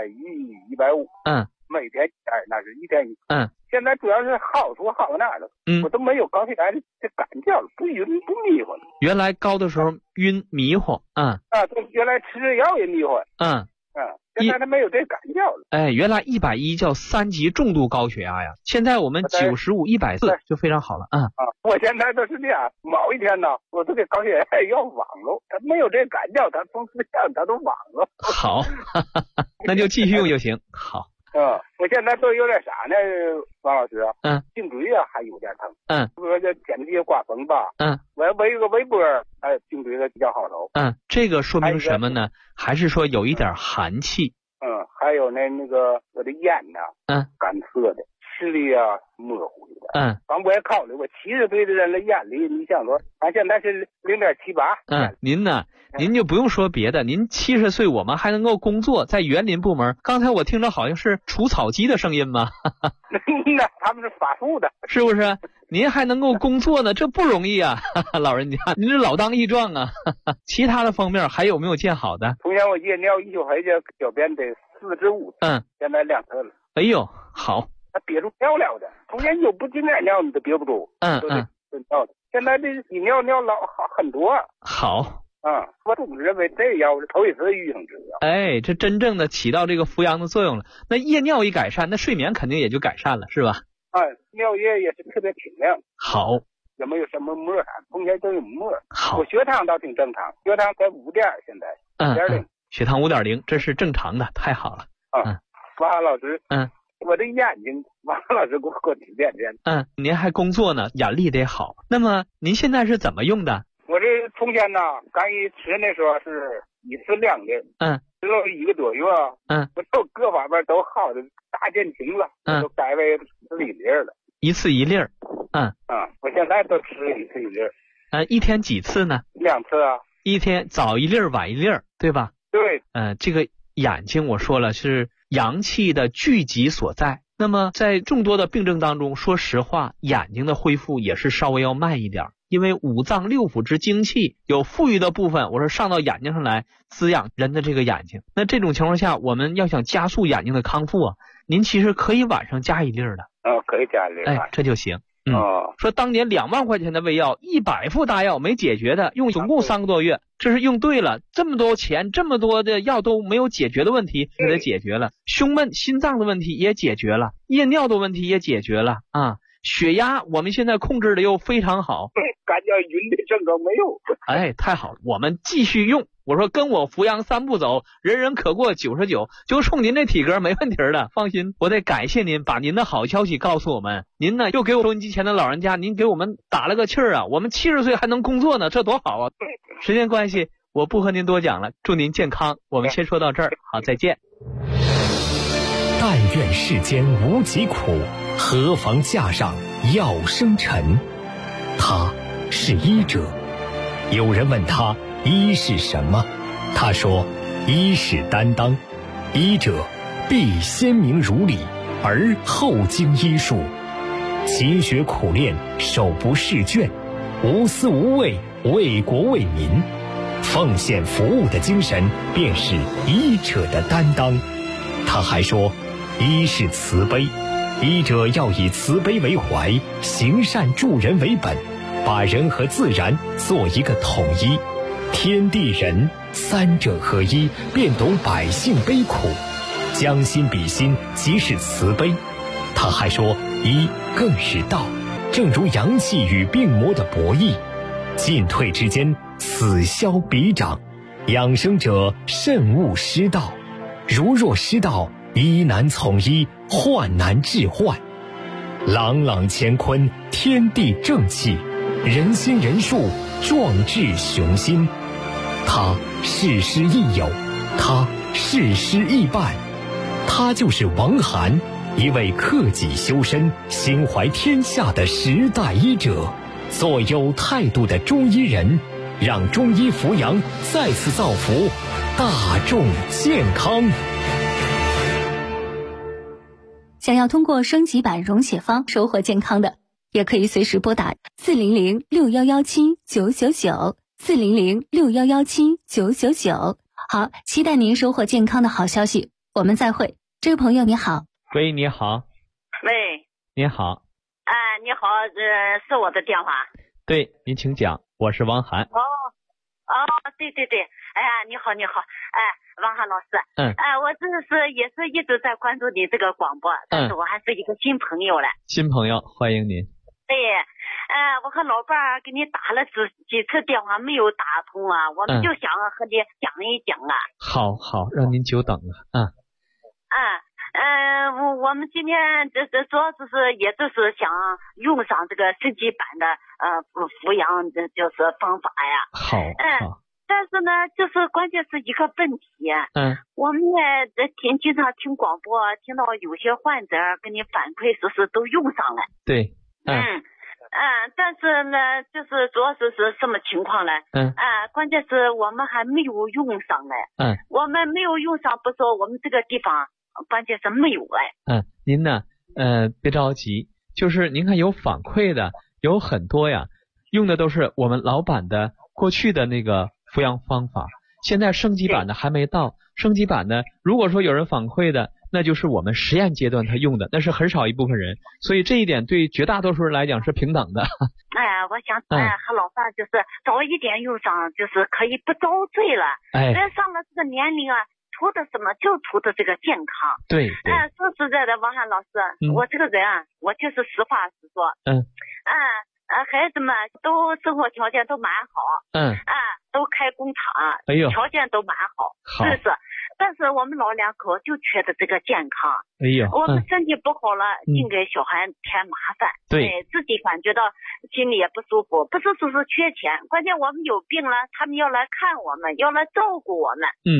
110、150。每天一片，那是1天1次。现在主要是好处好哪了？我都没有高血压的感觉了，不晕不迷糊了。 原来高的时候晕迷糊。 对，原来吃这药也迷糊。现在他没有这感觉了。 原来110叫3级重度高血压呀，现在我们95、140就非常好了。 我现在都是这样，某一天呢，我都给高血压药忘了，他没有这感觉，他从思想他都忘了。 好，那就继续用就行。好。 我现在都有点啥呢，王老师？颈椎还有点疼。比如说这天气刮风吧。我围一个围脖，颈椎的比较好受。 这个说明什么呢？还是说有一点寒气？ 还有那个我的眼呢，干涩的，视力模糊的。我也考虑，我70岁的人的眼力，你想说，俺现在是0.78。 您呢？您就不用说别的，您70岁，我们还能够工作，在园林部门。刚才我听着好像是除草机的声音吗？ 那他们是发树的， 是不是？您还能够工作呢，这不容易啊，老人家，您这老当益壮啊。其他的方面还有没有见好的？ 从前我夜尿1宿黑的小便得4至5次，现在2次了。 哎呦，好， 他憋住尿了的，从前有不进点尿你都憋不住，都得尿的。现在这比尿老好很多。 好。 我总认为这药是头一次遇上这药。 这真正的起到这个扶阳的作用了。那夜尿一改善，那睡眠肯定也就改善了，是吧？ 尿液也是特别清亮。 好。 也没有什么沫，从前都有沫。 好。 我血糖倒挺正常，血糖在5点，现在5.0。 血糖5.0，这是正常的，太好了。 王老师。我的眼睛，王老师给我指点点。 您还工作呢，眼力得好。那么您现在是怎么用的？ 我这从前呢，刚一吃那时候是1次2粒， 吃了1个多月，我都各方面都好的大见情了，都改为1粒了。 1次1粒。 我现在都吃1次1粒。 一天几次呢 ？2次啊。 一天早1粒晚1粒，对吧？ 对。 这个眼睛我说了是阳气的聚集所在。那么在众多的病症当中，说实话，眼睛的恢复也是稍微要慢一点，因为5脏6腑之精气有富裕的部分，我说上到眼睛上来滋养人的这个眼睛。那这种情况下，我们要想加速眼睛的康复啊，您其实可以晚上加1粒的。 可以加1粒。 这就行。说当年2万块钱的胃药，100副大药没解决的，用总共3个多月，这是用对了，这么多钱这么多的药都没有解决的问题给它解决了，胸闷心脏的问题也解决了，夜尿的问题也解决了啊，血压我们现在控制的又非常好， 感觉晕的症状没有。 太好了，我们继续用。我说跟我扶阳3步走，人人可过99，就冲您这体格没问题的，放心。我得感谢您把您的好消息告诉我们，您呢又给我收音机前的老人家，您给我们打了个气儿啊，我们70岁还能工作呢，这多好啊！时间关系，我不和您多讲了，祝您健康。我们先说到这儿，好，再见。 但愿世间无疾苦，何妨架上药生尘。他是医者，有人问他医是什么？他说医是担当，医者必先明如理，而后经医术，勤学苦练，手不释卷，无私无畏，为国为民，奉献服务的精神便是医者的担当。他还说医是慈悲，医者要以慈悲为怀，行善助人为本，把人和自然做一个统一，天地人3者合一，便懂百姓悲苦，将心比心，即是慈悲。他还说医更是道，正如阳气与病魔的博弈，进退之间，此消彼长，养生者慎勿失道，如若失道，医难从医，患难治患。朗朗乾坤，天地正气，人心人术，壮志雄心。他事师亦友，他事师亦伴，他就是王涵，一位克己修身、心怀天下的时代医者，做有态度的中医人，让中医扶阳再次造福大众健康。 想要通过升级版溶血方收获健康的，也可以随时拨打400-6117-999，400-6117-999。好，期待您收获健康的好消息。我们再会。这位朋友你好。 喂，你好。 喂， 你好。 你好，是我的电话。 对，您请讲，我是王涵。 对，哎呀，你好，王涵老师，我这是也是一直在关注你这个广播，但是我还是一个新朋友了。 新朋友，欢迎您。 对，我和老伴儿给你打了几次电话没有打通啊，我们就想和你讲一讲啊。 好，让您久等了。 我们今天这主要也就是想用上这个升级版的扶阳就是方法呀。 好。 但是呢，就是关键是一个问题。我们也经常听广播，听到有些患者跟你反馈说是都用上了。 对。 但是呢，就是主要是什么情况呢？关键是我们还没有用上来。我们没有用上，不说我们这个地方，关键是没有哎。 您呢？别着急，就是您看有反馈的有很多呀，用的都是我们老版的过去的那个扶阳方法，现在升级版的还没到。升级版的，如果说有人反馈的，那就是我们实验阶段他用的，那是很少一部分人，所以这一点对绝大多数人来讲是平等的。 我想和老伴就是早一点用上，就是可以不遭罪了。上了这个年龄啊，图的什么？就图的这个健康。 对。 说实在的，王涵老师，我这个人啊，我就是实话实说。孩子们都生活条件都蛮好。都开工厂。条件都蛮好。是。但是我们老两口就缺的这个健康。我们身体不好了，净给小孩添麻烦。 对。 自己感觉到心里也不舒服，不是说缺钱，关键我们有病了，他们要来看我们，要来照顾我们。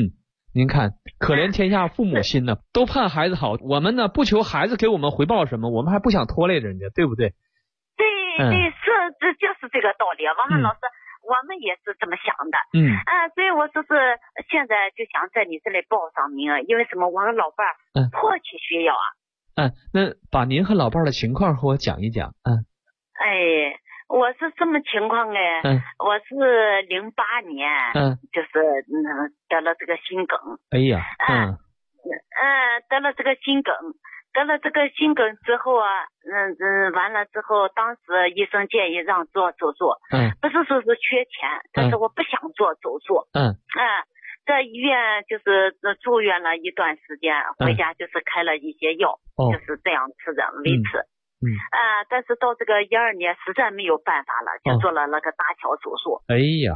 您看，可怜天下父母心呢，都盼孩子好。我们呢不求孩子给我们回报什么，我们还不想拖累人家，对不对？ 对，这就是这个道理。王汉老师，我们也是这么想的。所以我就是现在就想在你这里报上名，因为什么？我和老伴迫切需要啊。 那把您和老伴的情况和我讲一讲。 我是什么情况哎？我是08年，就是得了这个心梗。 哎呀， 得了这个心梗，之后啊，完了之后，当时医生建议让做手术，不是说是缺钱，但是我不想做手术，在医院就是住院了一段时间，回家就是开了一些药，就是这样吃着维持。但是到这个12年实在没有办法了，就做了那个搭桥手术。 哎呀，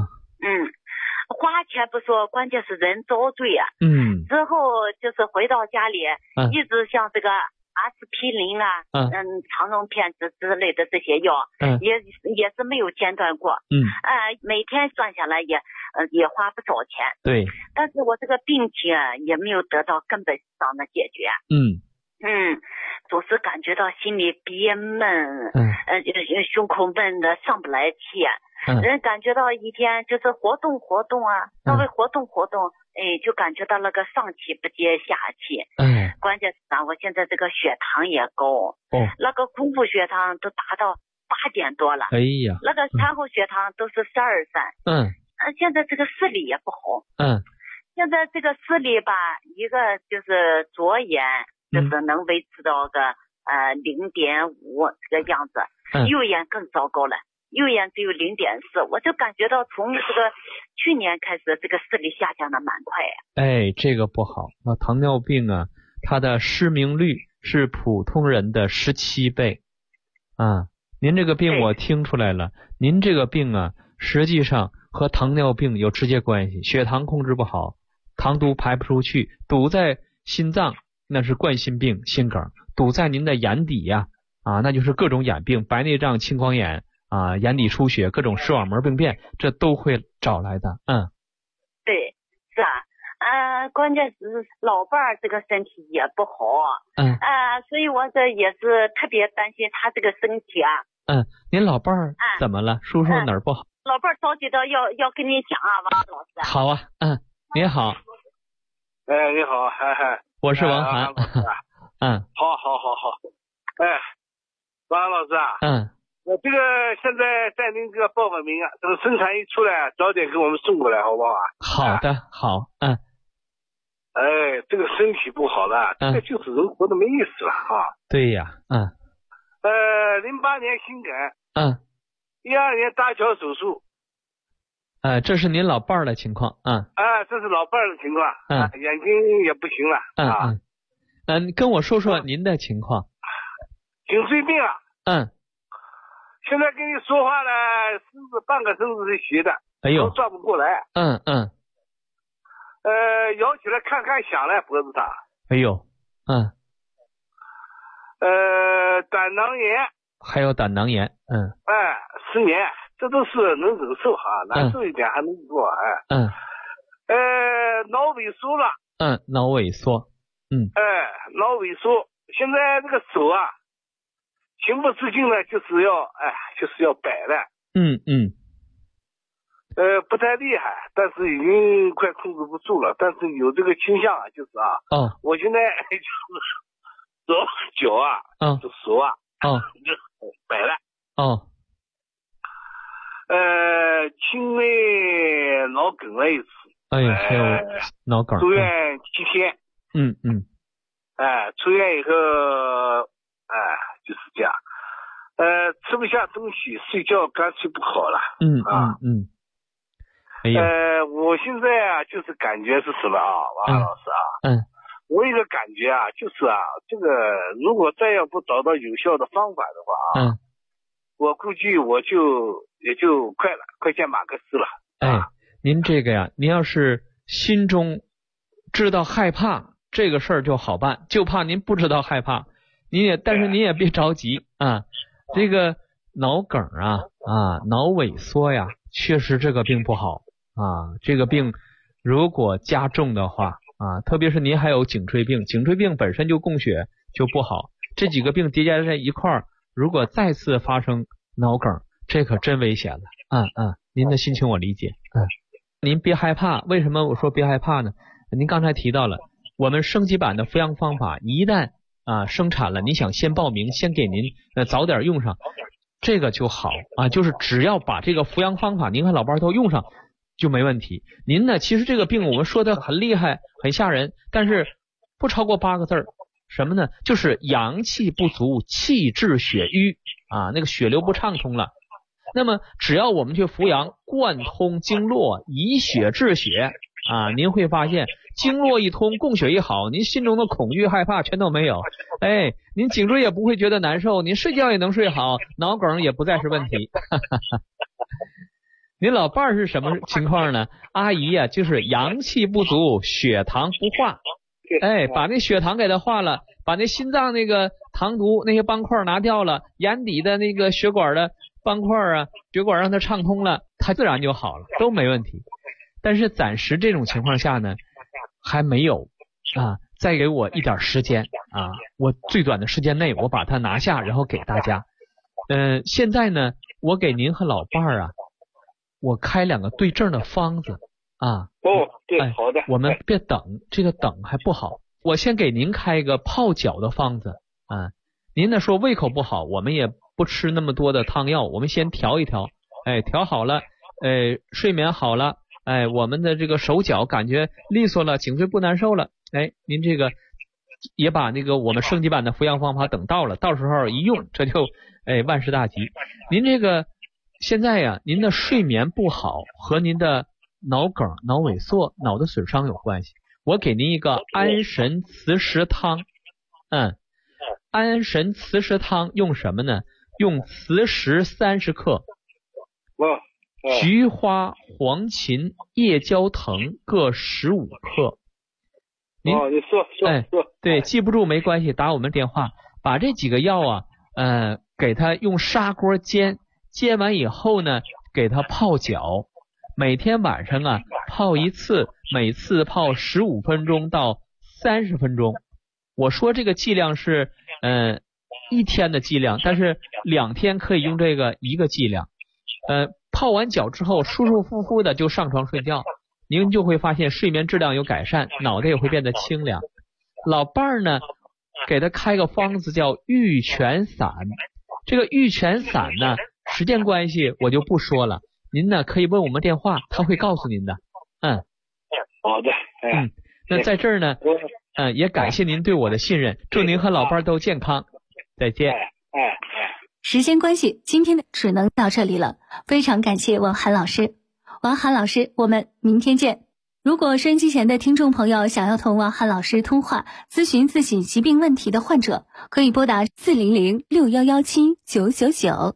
花钱不说，关键是人遭罪啊。之后就是回到家里，一直像这个阿司匹林啊，肠溶片之类的这些药，也是没有间断过。每天算下来也花不少钱。 对。 但是我这个病情啊，也没有得到根本上的解决。总是感觉到心里憋闷，胸口闷的上不来气，人感觉到一天就是活动啊，稍微活动，就感觉到那个上气不接下气。关键是啊，我现在这个血糖也高，那个空腹血糖都达到8点多了。 哎呀， 那个餐后血糖都是12.3。现在这个视力也不好。现在这个视力吧，一个就是左眼。就是能维持到个0.5这个样子，右眼更糟糕了，右眼只有0.4，我就感觉到从这个去年开始，这个视力下降的蛮快。 这个不好。糖尿病啊，它的失明率是普通人的17倍您这个病我听出来了，您这个病啊，实际上和糖尿病有直接关系，血糖控制不好，糖毒排不出去，堵在心脏。那是冠心病、心梗，堵在您的眼底呀，那就是各种眼病，白内障、青光眼眼底出血，各种视网膜病变，这都会找来的。 对，是关键是老伴儿这个身体也不好，所以我这也是特别担心他这个身体啊。 您老伴儿怎么了？说说哪儿不好？ 老伴儿着急的要跟你讲王老师。 好啊，您好。 你好， 我是王涵。 好。王老师我这个现在在您这个报个名等生产一出来，早点给我们送过来，好不好好的，好。 这个身体不好了，这个就是人活得没意思了对呀 08年心梗，12年搭桥手术。 这是您老伴儿的情况这是老伴儿的情况眼睛也不行了跟我说说您的情况。 颈椎病现在跟你说话呢，半个身子是斜的，都转不过来摇起来看响了脖子上。胆囊炎。 还有胆囊炎失眠，这都是能忍受难受一点还能做脑萎缩了。 脑萎缩。 脑萎缩，现在这个手情不自禁的就是要摆了。不太厉害，但是已经快控制不住了，但是有这个倾向就是我现在就是脚就手就摆了。轻微脑梗了一次。 还有脑梗。 住院7天。出院以后就是这样，吃不下东西，睡觉干脆不好了。我现在就是感觉是什么王老师我有一个感觉就是这个如果再要不找到有效的方法的话我估计也就快见马克思了。 您这个呀，您要是心中知道害怕这个事儿就好办，就怕您不知道害怕，但是您也别着急这个脑梗脑萎缩呀，确实这个病不好这个病如果加重的话啊，特别是您还有颈椎病，颈椎病本身就供血就不好，这几个病叠加在一块儿，如果再次发生脑梗，这可真危险了。您的心情我理解。您别害怕，为什么我说别害怕呢？您刚才提到了我们升级版的扶阳方法，一旦生产了，你想先报名，先给您早点用上，这个就好啊。就是只要把这个扶阳方法您和老伴都用上就没问题。您呢，其实这个病我们说的很厉害很吓人，但是不超过8个字，什么呢？就是阳气不足，气滞血瘀啊，那个血流不畅通了。那么只要我们去扶阳，贯通经络，以血治血啊，您会发现经络一通，供血一好，您心中的恐惧害怕全都没有。您颈椎也不会觉得难受，您睡觉也能睡好，脑梗也不再是问题。您老伴儿是什么情况呢？阿姨呀，就是阳气不足，血糖不化。把那血糖给它化了，把那心脏那个糖毒那些斑块拿掉了，眼底的那个血管的斑块血管让它畅通了，它自然就好了，都没问题。但是暂时这种情况下呢，还没有再给我一点时间我最短的时间内我把它拿下，然后给大家。现在呢，我给您和老伴儿我开2个对症的方子对，好的。 我们别等，这个等还不好。我先给您开一个泡脚的方子您呢说胃口不好，我们也不吃那么多的汤药，我们先调一调，调好了，睡眠好了，我们的这个手脚感觉利索了，颈椎不难受了，您这个也把那个我们升级版的扶阳方法等到了，到时候一用，这就万事大吉。您这个现在呀，您的睡眠不好和您的脑梗、脑萎缩、脑的损伤有关系。我给您一个安神磁石汤，安神磁石汤用什么呢？用磁石30克，菊花、黄芩、夜交藤各15克。 你说对，记不住没关系，打我们电话，把这几个药给它用砂锅煎完以后呢，给它泡脚，每天晚上泡一次，每次泡15分钟到30分钟。我说这个剂量是1天的剂量，但是2天可以用这个1个剂量。泡完脚之后舒舒服服的就上床睡觉，您就会发现睡眠质量有改善，脑袋也会变得清凉。老伴儿呢，给他开个方子叫玉泉散。这个玉泉散呢，时间关系我就不说了，您呢可以问我们电话，他会告诉您的。 好的。 那在这儿呢也感谢您对我的信任，祝您和老伴儿都健康，再见。 时间关系，今天只能到这里了，非常感谢王涵老师。王涵老师，我们明天见。如果收音机前的听众朋友想要同王涵老师通话咨询自己疾病问题的患者，可以拨打400-6117-999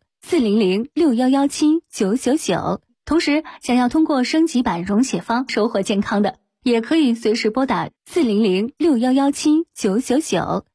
400-6117-999。同时想要通过升级版溶血方收获健康的，也可以随时拨打400-6117-999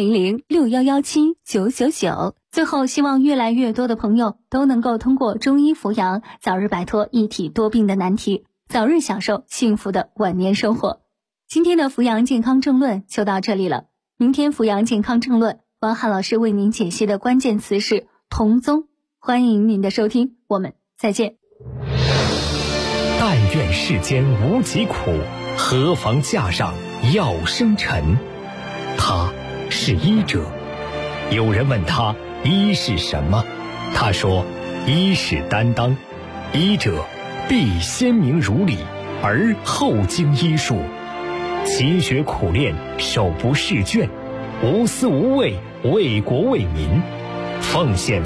400-6117-999。最后，希望越来越多的朋友都能够通过中医扶阳，早日摆脱一体多病的难题，早日享受幸福的晚年生活。今天的扶阳健康政论就到这里了，明天扶阳健康政论，王涵老师为您解析的关键词是同宗。欢迎您的收听，我们再见。 但愿世间无疾苦，何妨架上药生尘。他是医者，有人问他医是什么，他说医是担当，医者必先明如理，而后经医术，勤学苦练，手不释卷，无私无畏，为国为民，奉献